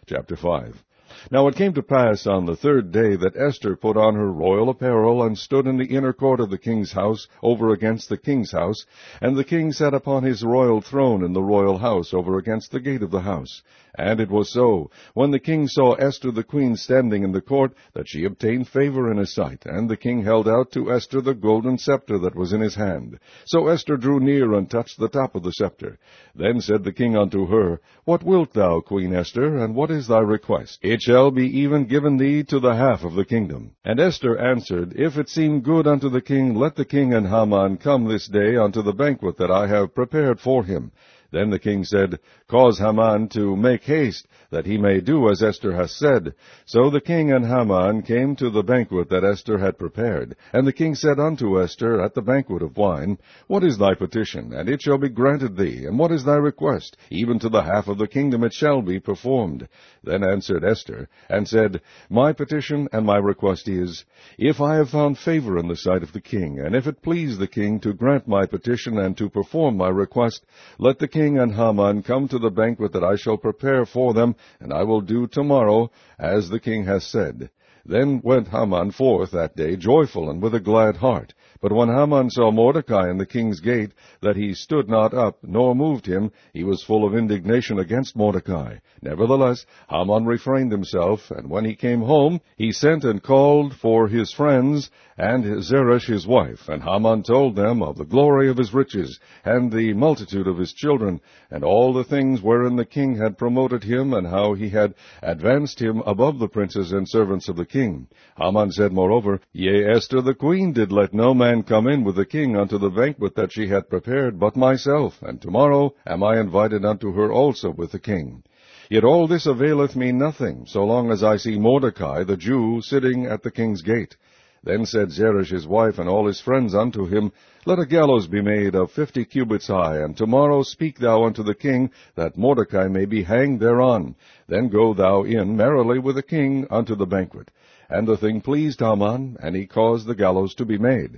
Chapter 5. Now it came to pass on the third day that Esther put on her royal apparel, and stood in the inner court of the king's house, over against the king's house. And the king sat upon his royal throne in the royal house, over against the gate of the house. And it was so, when the king saw Esther the queen standing in the court, that she obtained favor in his sight. And the king held out to Esther the golden scepter that was in his hand. So Esther drew near, and touched the top of the scepter. Then said the king unto her, What wilt thou, Queen Esther, and what is thy request? It shall be even given thee to the half of the kingdom. And Esther answered, If it seem good unto the king, let the king and Haman come this day unto the banquet that I have prepared for him. Then the king said, Cause Haman to make haste, that he may do as Esther hath said. So the king and Haman came to the banquet that Esther had prepared. And the king said unto Esther at the banquet of wine, What is thy petition? And it shall be granted thee. And what is thy request? Even to the half of the kingdom it shall be performed. Then answered Esther, and said, My petition and my request is, If I have found favor in the sight of the king, and if it please the king to grant my petition and to perform my request, let the king and Haman come to the banquet that I shall prepare for them, and I will do tomorrow as the king hath said. Then went Haman forth that day joyful and with a glad heart. But when Haman saw Mordecai in the king's gate, that he stood not up, nor moved him, he was full of indignation against Mordecai. Nevertheless, Haman refrained himself, and when he came home, he sent and called for his friends, and Zeresh his wife. And Haman told them of the glory of his riches, and the multitude of his children, and all the things wherein the king had promoted him, and how he had advanced him above the princes and servants of the king. Haman said moreover, Yea, Esther the queen did let no man come in with the king unto the banquet that she had prepared, but myself, and tomorrow am I invited unto her also with the king. Yet all this availeth me nothing, so long as I see Mordecai the Jew sitting at the king's gate. Then said Zeresh his wife and all his friends unto him, Let a gallows be made of 50 cubits high, and tomorrow speak thou unto the king, that Mordecai may be hanged thereon. Then go thou in merrily with the king unto the banquet. And the thing pleased Haman, and he caused the gallows to be made.